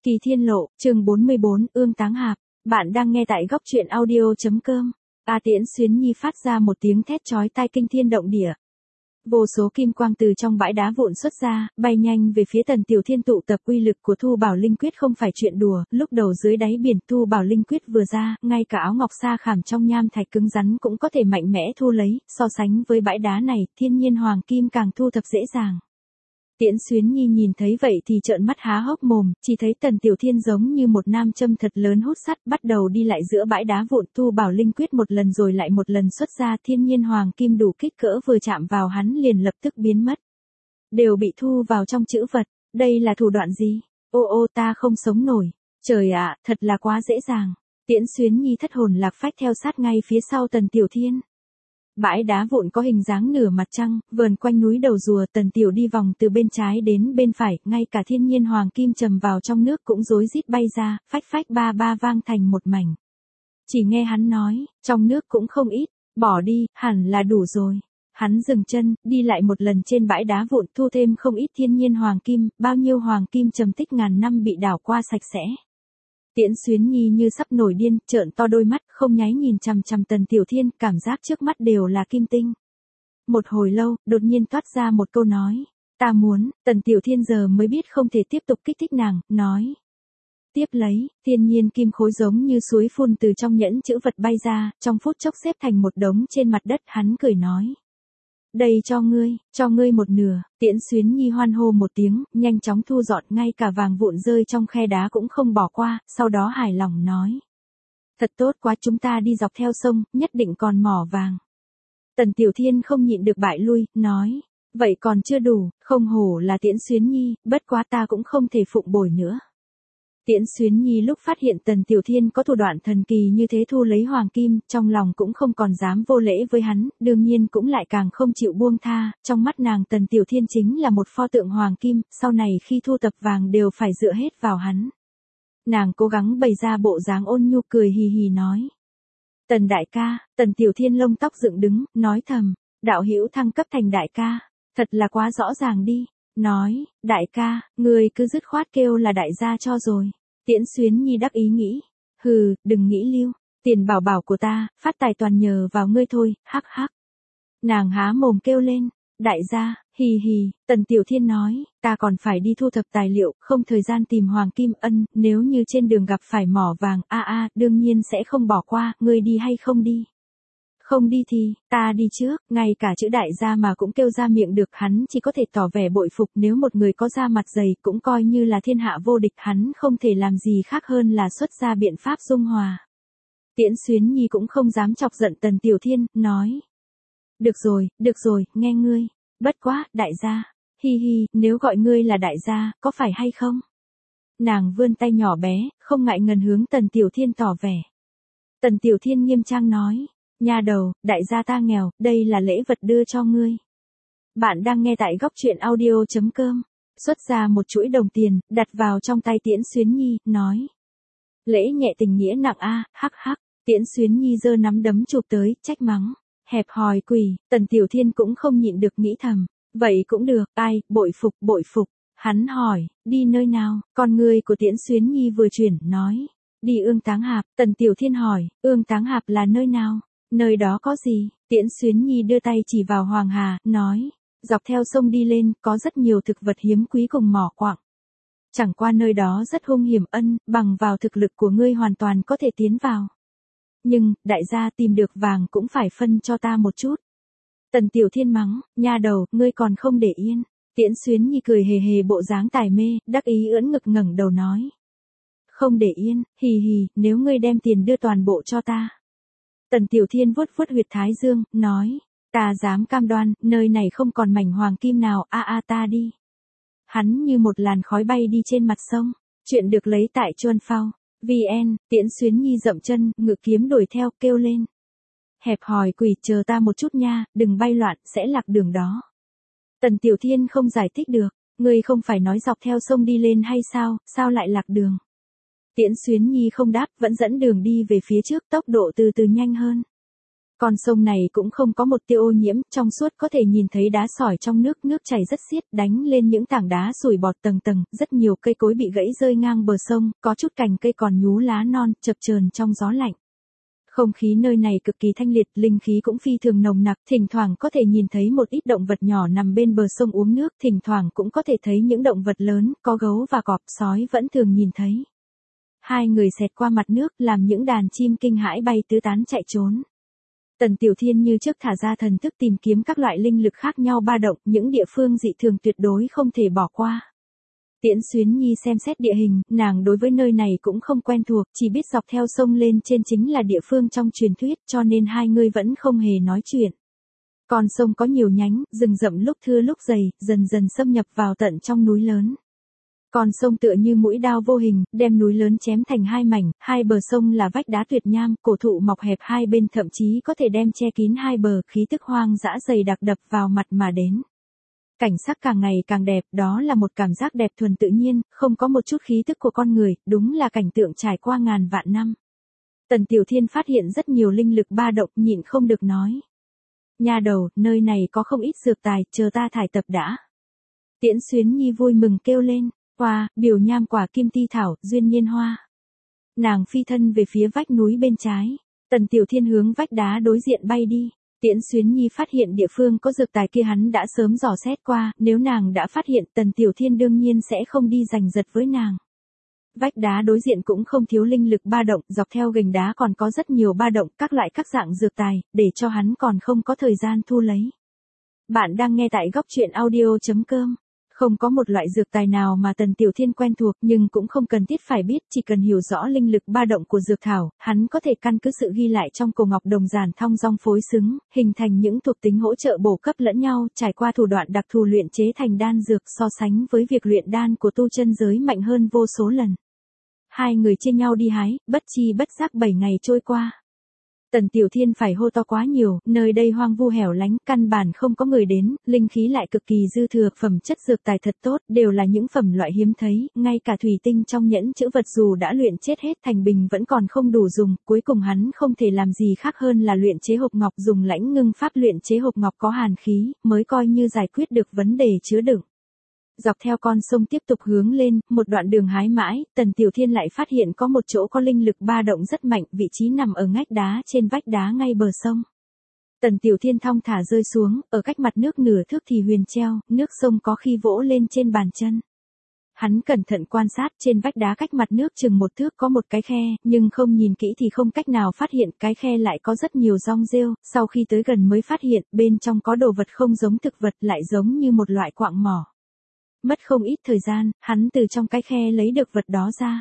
Kỳ Thiên Lộ, chương 44, Ương Táng Hạp. Bạn đang nghe tại góc truyện audio.com. Tiễn Xuyến Nhi phát ra một tiếng thét chói tai kinh thiên động địa. Vô số kim quang từ trong bãi đá vụn xuất ra, bay nhanh về phía Tần Tiểu Thiên. Tụ tập uy lực của Thu Bảo Linh Quyết không phải chuyện đùa, lúc đầu dưới đáy biển Thu Bảo Linh Quyết vừa ra, ngay cả áo ngọc sa khảm trong nham thạch cứng rắn cũng có thể mạnh mẽ thu lấy, so sánh với bãi đá này, thiên nhiên hoàng kim càng thu thập dễ dàng. Tiễn Xuyến Nhi nhìn thấy vậy thì trợn mắt há hốc mồm, chỉ thấy Tần Tiểu Thiên giống như một nam châm thật lớn hút sắt, bắt đầu đi lại giữa bãi đá vụn. Thu Bảo Linh Quyết một lần rồi lại một lần xuất ra, thiên nhiên hoàng kim đủ kích cỡ vừa chạm vào hắn liền lập tức biến mất. Đều bị thu vào trong chữ vật, đây là thủ đoạn gì? Ô ta không sống nổi. Trời ạ, thật là quá dễ dàng. Tiễn Xuyến Nhi thất hồn lạc phách theo sát ngay phía sau Tần Tiểu Thiên. Bãi đá vụn có hình dáng nửa mặt trăng, vờn quanh núi đầu rùa. Tần Tiểu đi vòng từ bên trái đến bên phải, ngay cả thiên nhiên hoàng kim trầm vào trong nước cũng rối rít bay ra, phách phách ba ba vang thành một mảnh. Chỉ nghe hắn nói, trong nước cũng không ít, bỏ đi, hẳn là đủ rồi. Hắn dừng chân, đi lại một lần trên bãi đá vụn, thu thêm không ít thiên nhiên hoàng kim, bao nhiêu hoàng kim trầm tích ngàn năm bị đảo qua sạch sẽ. Tiễn Xuyến Nhi như sắp nổi điên, trợn to đôi mắt, không nháy nhìn chằm chằm Tần Tiểu Thiên, cảm giác trước mắt đều là kim tinh. Một hồi lâu, đột nhiên toát ra một câu nói, ta muốn. Tần Tiểu Thiên giờ mới biết không thể tiếp tục kích thích nàng, nói. Tiếp lấy, thiên nhiên kim khối giống như suối phun từ trong nhẫn chữ vật bay ra, trong phút chốc xếp thành một đống trên mặt đất. Hắn cười nói. Đây cho ngươi một nửa. Tiễn Xuyến Nhi hoan hô một tiếng, nhanh chóng thu dọn, ngay cả vàng vụn rơi trong khe đá cũng không bỏ qua, sau đó hài lòng nói. Thật tốt quá, chúng ta đi dọc theo sông, nhất định còn mỏ vàng. Tần Tiểu Thiên không nhịn được bại lui, nói. Vậy còn chưa đủ, không hổ là Tiễn Xuyến Nhi, bất quá ta cũng không thể phụng bồi nữa. Tiễn Xuyến Nhi lúc phát hiện Tần Tiểu Thiên có thủ đoạn thần kỳ như thế thu lấy hoàng kim, trong lòng cũng không còn dám vô lễ với hắn, đương nhiên cũng lại càng không chịu buông tha. Trong mắt nàng Tần Tiểu Thiên chính là một pho tượng hoàng kim, sau này khi thu tập vàng đều phải dựa hết vào hắn. Nàng cố gắng bày ra bộ dáng ôn nhu, cười hì hì nói. Tần đại ca. Tần Tiểu Thiên lông tóc dựng đứng, nói thầm. Đạo hữu thăng cấp thành đại ca, thật là quá rõ ràng đi. Nói, đại ca, người cứ dứt khoát kêu là đại gia cho rồi. Tiễn Xuyến Nhi đắc ý nghĩ. Hừ, đừng nghĩ lưu. Tiền bảo bảo của ta, phát tài toàn nhờ vào ngươi thôi, hắc hắc. Nàng há mồm kêu lên. Đại gia, hì hì. Tần Tiểu Thiên nói, ta còn phải đi thu thập tài liệu, không thời gian tìm hoàng kim. Nếu như trên đường gặp phải mỏ vàng, đương nhiên sẽ không bỏ qua, ngươi đi hay không đi? Không đi thì, ta đi trước. Ngay cả chữ đại gia mà cũng kêu ra miệng được, hắn chỉ có thể tỏ vẻ bội phục. Nếu một người có da mặt dày cũng coi như là thiên hạ vô địch, hắn không thể làm gì khác hơn là xuất ra biện pháp dung hòa. Tiễn Xuyến Nhi cũng không dám chọc giận Tần Tiểu Thiên, nói. Được rồi, nghe ngươi. Bất quá, đại gia. Hi hi, nếu gọi ngươi là đại gia, có phải hay không? Nàng vươn tay nhỏ bé, không ngại ngần hướng Tần Tiểu Thiên tỏ vẻ. Tần Tiểu Thiên nghiêm trang nói. Nha đầu, đại gia ta nghèo, đây là lễ vật đưa cho ngươi. Bạn đang nghe tại góc truyện audio.com. Xuất ra một chuỗi đồng tiền, đặt vào trong tay Tiễn Xuyến Nhi, nói. Lễ nhẹ tình nghĩa nặng hắc hắc. Tiễn Xuyến Nhi giơ nắm đấm chụp tới, trách mắng. Hẹp hòi quỷ. Tần Tiểu Thiên cũng không nhịn được nghĩ thầm. Vậy cũng được, bội phục. Hắn hỏi, đi nơi nào? Con người của Tiễn Xuyến Nhi vừa chuyển, nói. Đi Ương Táng Hạp. Tần Tiểu Thiên hỏi, Ương Táng Hạp là nơi nào? Nơi đó có gì? Tiễn Xuyến Nhi đưa tay chỉ vào Hoàng Hà, nói. Dọc theo sông đi lên, có rất nhiều thực vật hiếm quý cùng mỏ quặng. Chẳng qua nơi đó rất hung hiểm, bằng vào thực lực của ngươi hoàn toàn có thể tiến vào. Nhưng, đại gia tìm được vàng cũng phải phân cho ta một chút. Tần Tiểu Thiên mắng, nha đầu, ngươi còn không để yên. Tiễn Xuyến Nhi cười hề hề bộ dáng tài mê, đắc ý ưỡn ngực ngẩng đầu nói. Không để yên, hì hì, nếu ngươi đem tiền đưa toàn bộ cho ta. Tần Tiểu Thiên vuốt huyệt thái dương, nói. Ta dám cam đoan, nơi này không còn mảnh hoàng kim nào, ta đi. Hắn như một làn khói bay đi trên mặt sông. Chuyện được lấy tại Chuan Phao. VN. Tiễn Xuyến Nhi dậm chân, ngự kiếm đuổi theo, kêu lên. Hẹp hòi quỷ, chờ ta một chút nha, đừng bay loạn, sẽ lạc đường đó. Tần Tiểu Thiên không giải thích được. Ngươi không phải nói dọc theo sông đi lên hay sao lại lạc đường? Tiễn Xuyến Nhi không đáp, vẫn dẫn đường đi về phía trước, tốc độ từ từ nhanh hơn. Con sông này cũng không có một tia ô nhiễm, trong suốt có thể nhìn thấy đá sỏi trong nước, nước chảy rất xiết, đánh lên những tảng đá sủi bọt tầng tầng, rất nhiều cây cối bị gãy rơi ngang bờ sông, có chút cành cây còn nhú lá non, chập chờn trong gió lạnh. Không khí nơi này cực kỳ thanh liệt, linh khí cũng phi thường nồng nặc, thỉnh thoảng có thể nhìn thấy một ít động vật nhỏ nằm bên bờ sông uống nước, thỉnh thoảng cũng có thể thấy những động vật lớn, có gấu và cọp, sói vẫn thường nhìn thấy. Hai người xẹt qua mặt nước, làm những đàn chim kinh hãi bay tứ tán chạy trốn. Tần Tiểu Thiên như trước thả ra thần thức tìm kiếm các loại linh lực khác nhau ba động, những địa phương dị thường tuyệt đối không thể bỏ qua. Tiễn Xuyến Nhi xem xét địa hình, nàng đối với nơi này cũng không quen thuộc, chỉ biết dọc theo sông lên trên chính là địa phương trong truyền thuyết, cho nên hai người vẫn không hề nói chuyện. Con sông có nhiều nhánh, rừng rậm lúc thưa lúc dày, dần dần xâm nhập vào tận trong núi lớn. Con sông tựa như mũi đao vô hình, đem núi lớn chém thành hai mảnh, hai bờ sông là vách đá tuyệt nham, cổ thụ mọc hẹp hai bên thậm chí có thể đem che kín hai bờ, khí tức hoang dã dày đặc đập vào mặt mà đến. Cảnh sắc càng ngày càng đẹp, đó là một cảm giác đẹp thuần tự nhiên, không có một chút khí tức của con người, đúng là cảnh tượng trải qua ngàn vạn năm. Tần Tiểu Thiên phát hiện rất nhiều linh lực ba động, nhịn không được nói. Nha đầu, nơi này có không ít dược tài, chờ ta thải tập đã. Tiễn Xuyến Nhi vui mừng kêu lên, hoa, biểu nham quả kim ti thảo, duyên nhiên hoa. Nàng phi thân về phía vách núi bên trái, Tần Tiểu Thiên hướng vách đá đối diện bay đi. Tiễn Xuyến Nhi phát hiện địa phương có dược tài kia hắn đã sớm dò xét qua, nếu nàng đã phát hiện Tần Tiểu Thiên đương nhiên sẽ không đi giành giật với nàng. Vách đá đối diện cũng không thiếu linh lực ba động, dọc theo gành đá còn có rất nhiều ba động, các loại các dạng dược tài, để cho hắn còn không có thời gian thu lấy. Bạn đang nghe tại góc truyện audio.com. Không có một loại dược tài nào mà Tần Tiểu Thiên quen thuộc, nhưng cũng không cần thiết phải biết, chỉ cần hiểu rõ linh lực ba động của dược thảo, hắn có thể căn cứ sự ghi lại trong cổ ngọc đồng giản thong dong phối xứng, hình thành những thuộc tính hỗ trợ bổ cấp lẫn nhau, trải qua thủ đoạn đặc thù luyện chế thành đan dược, so sánh với việc luyện đan của tu chân giới mạnh hơn vô số lần. Hai người chia nhau đi hái, bất chi bất giác 7 ngày trôi qua. Tần Tiểu Thiên phải hô to quá nhiều, nơi đây hoang vu hẻo lánh, căn bản không có người đến, linh khí lại cực kỳ dư thừa, phẩm chất dược tài thật tốt, đều là những phẩm loại hiếm thấy, ngay cả thủy tinh trong nhẫn chữ vật dù đã luyện chết hết thành bình vẫn còn không đủ dùng, cuối cùng hắn không thể làm gì khác hơn là luyện chế hộp ngọc, dùng lãnh ngưng pháp luyện chế hộp ngọc có hàn khí, mới coi như giải quyết được vấn đề chứa đựng. Dọc theo con sông tiếp tục hướng lên, một đoạn đường hái mãi, Tần Tiểu Thiên lại phát hiện có một chỗ có linh lực ba động rất mạnh, vị trí nằm ở ngách đá trên vách đá ngay bờ sông. Tần Tiểu Thiên thong thả rơi xuống, ở cách mặt nước nửa thước thì huyền treo, nước sông có khi vỗ lên trên bàn chân. Hắn cẩn thận quan sát, trên vách đá cách mặt nước chừng 1 thước có một cái khe, nhưng không nhìn kỹ thì không cách nào phát hiện cái khe lại có rất nhiều rong rêu, sau khi tới gần mới phát hiện, bên trong có đồ vật không giống thực vật lại giống như một loại quạng mỏ. Mất không ít thời gian, hắn từ trong cái khe lấy được vật đó ra.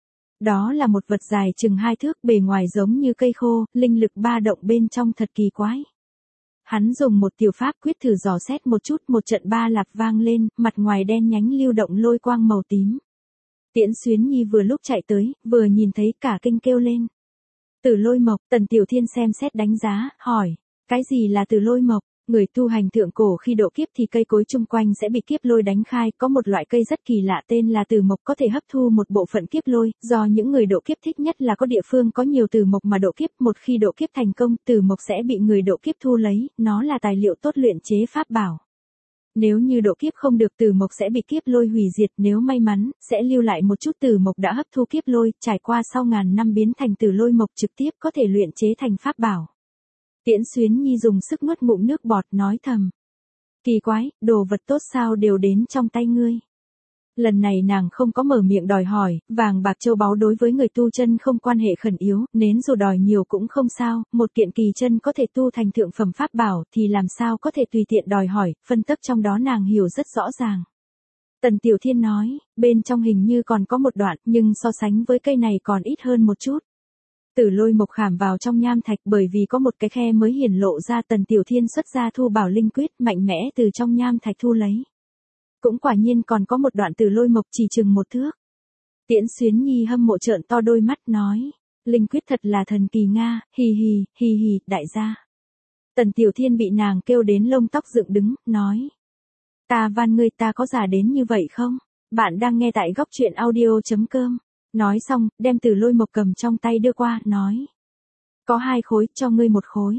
Đó là một vật dài chừng 2 thước, bề ngoài giống như cây khô, linh lực ba động bên trong thật kỳ quái. Hắn dùng một tiểu pháp quyết thử dò xét một chút, một trận ba lạp vang lên, mặt ngoài đen nhánh lưu động lôi quang màu tím. Tiễn Xuyến Nhi vừa lúc chạy tới, vừa nhìn thấy cả kinh kêu lên. Tử lôi mộc, Tần Tiểu Thiên xem xét đánh giá, hỏi, cái gì là tử lôi mộc? Người tu hành thượng cổ khi độ kiếp thì cây cối chung quanh sẽ bị kiếp lôi đánh khai, có một loại cây rất kỳ lạ tên là tử mộc có thể hấp thu một bộ phận kiếp lôi, do những người độ kiếp thích nhất là có địa phương có nhiều tử mộc mà độ kiếp, một khi độ kiếp thành công, tử mộc sẽ bị người độ kiếp thu lấy, nó là tài liệu tốt luyện chế pháp bảo. Nếu như độ kiếp không được tử mộc sẽ bị kiếp lôi hủy diệt, nếu may mắn, sẽ lưu lại một chút tử mộc đã hấp thu kiếp lôi, trải qua sau ngàn năm biến thành tử lôi mộc trực tiếp có thể luyện chế thành pháp bảo. Tiễn Xuyến Nhi dùng sức nuốt ngụm nước bọt nói thầm. Kỳ quái, đồ vật tốt sao đều đến trong tay ngươi. Lần này nàng không có mở miệng đòi hỏi, vàng bạc châu báu đối với người tu chân không quan hệ khẩn yếu, nến dù đòi nhiều cũng không sao, một kiện kỳ chân có thể tu thành thượng phẩm pháp bảo thì làm sao có thể tùy tiện đòi hỏi, phân tích trong đó nàng hiểu rất rõ ràng. Tần Tiểu Thiên nói, bên trong hình như còn có một đoạn, nhưng so sánh với cây này còn ít hơn một chút. Tử lôi mộc khảm vào trong nham thạch bởi vì có một cái khe mới hiển lộ ra, Tần Tiểu Thiên xuất ra thu bảo linh quyết mạnh mẽ từ trong nham thạch thu lấy. Cũng quả nhiên còn có một đoạn tử lôi mộc chỉ chừng 1 thước. Tiễn Xuyến Nhi hâm mộ trợn to đôi mắt nói, linh quyết thật là thần kỳ nga, hì hì, đại gia. Tần Tiểu Thiên bị nàng kêu đến lông tóc dựng đứng, nói. Ta van ngươi, ta có giả đến như vậy không? Bạn đang nghe tại góc truyện audio.com. Nói xong, đem tử lôi mộc cầm trong tay đưa qua, nói. Có 2 khối, cho ngươi 1 khối.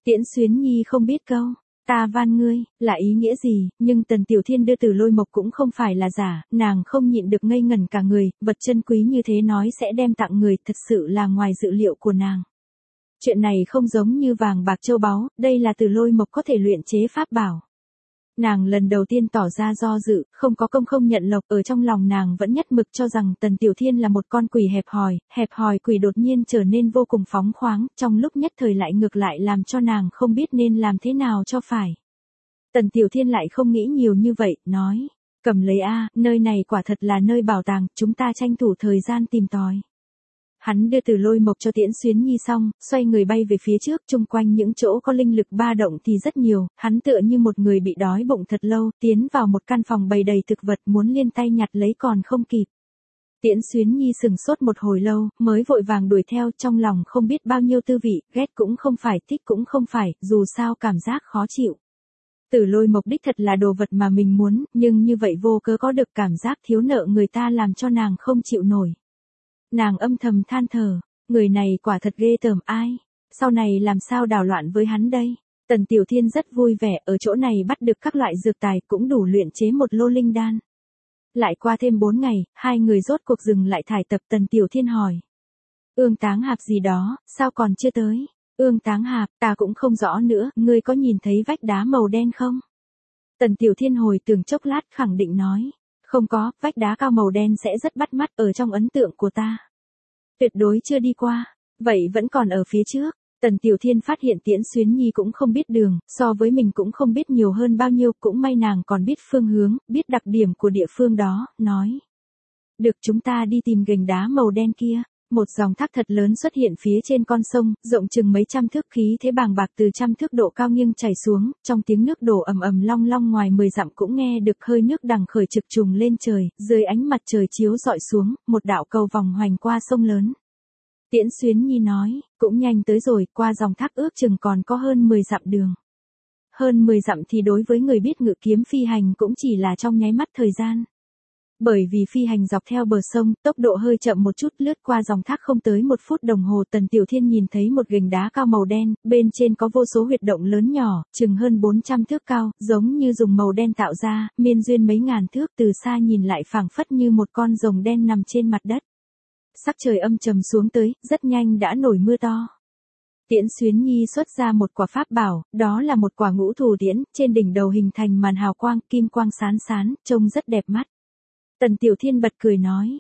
Tiễn Xuyến Nhi không biết câu, ta van ngươi, là ý nghĩa gì, nhưng Tần Tiểu Thiên đưa Từ Lôi Mộc cũng không phải là giả, nàng không nhịn được ngây ngẩn cả người, vật chân quý như thế nói sẽ đem tặng người, thật sự là ngoài dự liệu của nàng. Chuyện này không giống như vàng bạc châu báu, đây là Từ Lôi Mộc có thể luyện chế pháp bảo. Nàng lần đầu tiên tỏ ra do dự, không có công không nhận lộc, ở trong lòng nàng vẫn nhất mực cho rằng Tần Tiểu Thiên là một con quỷ hẹp hòi quỷ đột nhiên trở nên vô cùng phóng khoáng, trong lúc nhất thời lại ngược lại làm cho nàng không biết nên làm thế nào cho phải. Tần Tiểu Thiên lại không nghĩ nhiều như vậy, nói, cầm lấy a, nơi này quả thật là nơi bảo tàng, chúng ta tranh thủ thời gian tìm tòi. Hắn đưa Từ Lôi Mộc cho Tiễn Xuyến Nhi xong, xoay người bay về phía trước, chung quanh những chỗ có linh lực ba động thì rất nhiều, hắn tựa như một người bị đói bụng thật lâu, tiến vào một căn phòng bày đầy thực vật muốn liên tay nhặt lấy còn không kịp. Tiễn Xuyến Nhi sừng sốt một hồi lâu, mới vội vàng đuổi theo, trong lòng không biết bao nhiêu tư vị, ghét cũng không phải, thích cũng không phải, dù sao cảm giác khó chịu. Từ Lôi Mộc đích thật là đồ vật mà mình muốn, nhưng như vậy vô cớ có được cảm giác thiếu nợ người ta làm cho nàng không chịu nổi. Nàng âm thầm than thở, người này quả thật ghê tởm ai, sau này làm sao đảo loạn với hắn đây. Tần Tiểu Thiên rất vui vẻ, ở chỗ này bắt được các loại dược tài cũng đủ luyện chế một lô linh đan. Lại qua thêm 4 ngày, hai người rốt cuộc dừng lại thải tập. Tần Tiểu Thiên hỏi, Ương Táng Hạp gì đó, sao còn chưa tới? Ương Táng Hạp, ta cũng không rõ nữa, ngươi có nhìn thấy vách đá màu đen không? Tần Tiểu Thiên hồi tưởng chốc lát khẳng định nói, không có, vách đá cao màu đen sẽ rất bắt mắt ở trong ấn tượng của ta. Tuyệt đối chưa đi qua, vậy vẫn còn ở phía trước. Tần Tiểu Thiên phát hiện Tiễn Xuyến Nhi cũng không biết đường, so với mình cũng không biết nhiều hơn bao nhiêu, cũng may nàng còn biết phương hướng, biết đặc điểm của địa phương đó, nói. Được, chúng ta đi tìm gành đá màu đen kia. Một dòng thác thật lớn xuất hiện phía trên con sông, rộng chừng mấy trăm thước, khí thế bàng bạc từ trăm thước độ cao nghiêng chảy xuống, trong tiếng nước đổ ầm ầm long long ngoài 10 dặm cũng nghe được hơi nước đằng khởi trực trùng lên trời, dưới ánh mặt trời chiếu rọi xuống, một đạo cầu vòng hoành qua sông lớn. Tiễn Xuyến Nhi nói, cũng nhanh tới rồi, qua dòng thác ước chừng còn có hơn 10 dặm đường. Hơn 10 dặm thì đối với người biết ngự kiếm phi hành cũng chỉ là trong nháy mắt thời gian. Bởi vì phi hành dọc theo bờ sông, tốc độ hơi chậm một chút, lướt qua dòng thác không tới 1 phút đồng hồ, Tần Tiểu Thiên nhìn thấy một gành đá cao màu đen, bên trên có vô số huyệt động lớn nhỏ, chừng hơn 400 thước cao, giống như dùng màu đen tạo ra, miên duyên mấy ngàn thước, từ xa nhìn lại phảng phất như một con rồng đen nằm trên mặt đất. Sắc trời âm trầm xuống tới, rất nhanh đã nổi mưa to. Tiễn Xuyến Nhi xuất ra một quả pháp bảo, đó là một quả ngũ thù tiễn, trên đỉnh đầu hình thành màn hào quang, kim quang sáng sán, trông rất đẹp mắt. Tần Tiểu Thiên bật cười nói,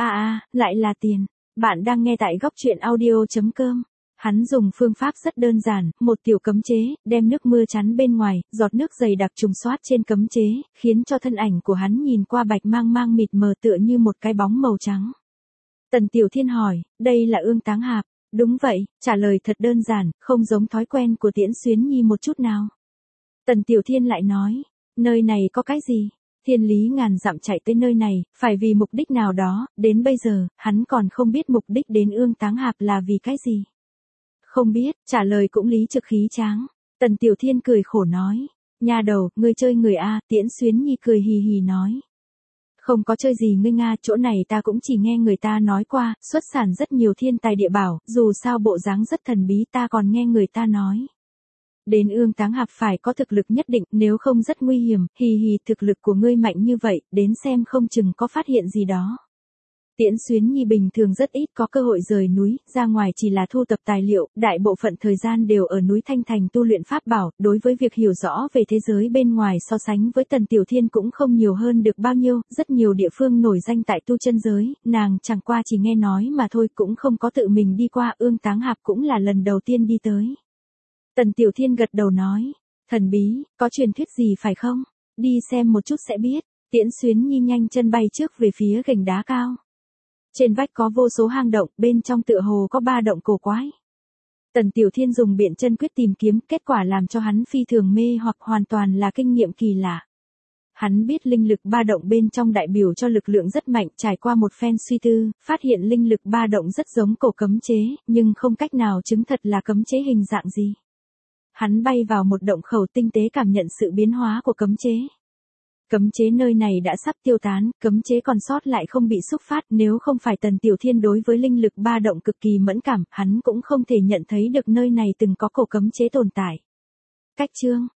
lại là tiền. Bạn đang nghe tại góc truyện audio.com. Hắn dùng phương pháp rất đơn giản, một tiểu cấm chế, đem nước mưa chắn bên ngoài, giọt nước dày đặc trùng xoát trên cấm chế, khiến cho thân ảnh của hắn nhìn qua bạch mang mang mịt mờ tựa như một cái bóng màu trắng. Tần Tiểu Thiên hỏi, đây là Ương Táng Hạp. Đúng vậy, trả lời thật đơn giản, không giống thói quen của Tiễn Xuyến Nhi một chút nào. Tần Tiểu Thiên lại nói, nơi này có cái gì? Thiên lý ngàn dặm chạy tới nơi này, phải vì mục đích nào đó, đến bây giờ, hắn còn không biết mục đích đến Ương Táng Hạp là vì cái gì. Không biết, trả lời cũng lý trực khí tráng. Tần Tiểu Thiên cười khổ nói, nha đầu, ngươi chơi người a. Tiễn Xuyến Nhi cười hì hì nói. Không có chơi gì ngươi Nga, chỗ này ta cũng chỉ nghe người ta nói qua, xuất sản rất nhiều thiên tài địa bảo, dù sao bộ dáng rất thần bí, ta còn nghe người ta nói. Đến Ương Táng Hạp phải có thực lực nhất định, nếu không rất nguy hiểm, hì hì, thực lực của ngươi mạnh như vậy, đến xem không chừng có phát hiện gì đó. Tiễn Xuyến Nhi bình thường rất ít có cơ hội rời núi, ra ngoài chỉ là thu tập tài liệu, đại bộ phận thời gian đều ở núi Thanh Thành tu luyện pháp bảo, đối với việc hiểu rõ về thế giới bên ngoài so sánh với Tần Tiểu Thiên cũng không nhiều hơn được bao nhiêu, rất nhiều địa phương nổi danh tại tu chân giới, nàng chẳng qua chỉ nghe nói mà thôi, cũng không có tự mình đi qua. Ương Táng Hạp cũng là lần đầu tiên đi tới. Tần Tiểu Thiên gật đầu nói, thần bí, có truyền thuyết gì phải không? Đi xem một chút sẽ biết. Tiễn Xuyến Nhi nhanh chân bay trước về phía gành đá cao. Trên vách có vô số hang động, bên trong tựa hồ có 3 động cổ quái. Tần Tiểu Thiên dùng biện chân quyết tìm kiếm, kết quả làm cho hắn phi thường mê hoặc hoàn toàn là kinh nghiệm kỳ lạ. Hắn biết linh lực 3 động bên trong đại biểu cho lực lượng rất mạnh, trải qua một phen suy tư, phát hiện linh lực 3 động rất giống cổ cấm chế, nhưng không cách nào chứng thật là cấm chế hình dạng gì. Hắn bay vào một động khẩu tinh tế cảm nhận sự biến hóa của cấm chế. Cấm chế nơi này đã sắp tiêu tán, cấm chế còn sót lại không bị xúc phát, nếu không phải Tần Tiểu Thiên đối với linh lực ba động cực kỳ mẫn cảm, hắn cũng không thể nhận thấy được nơi này từng có cổ cấm chế tồn tại. Cách chương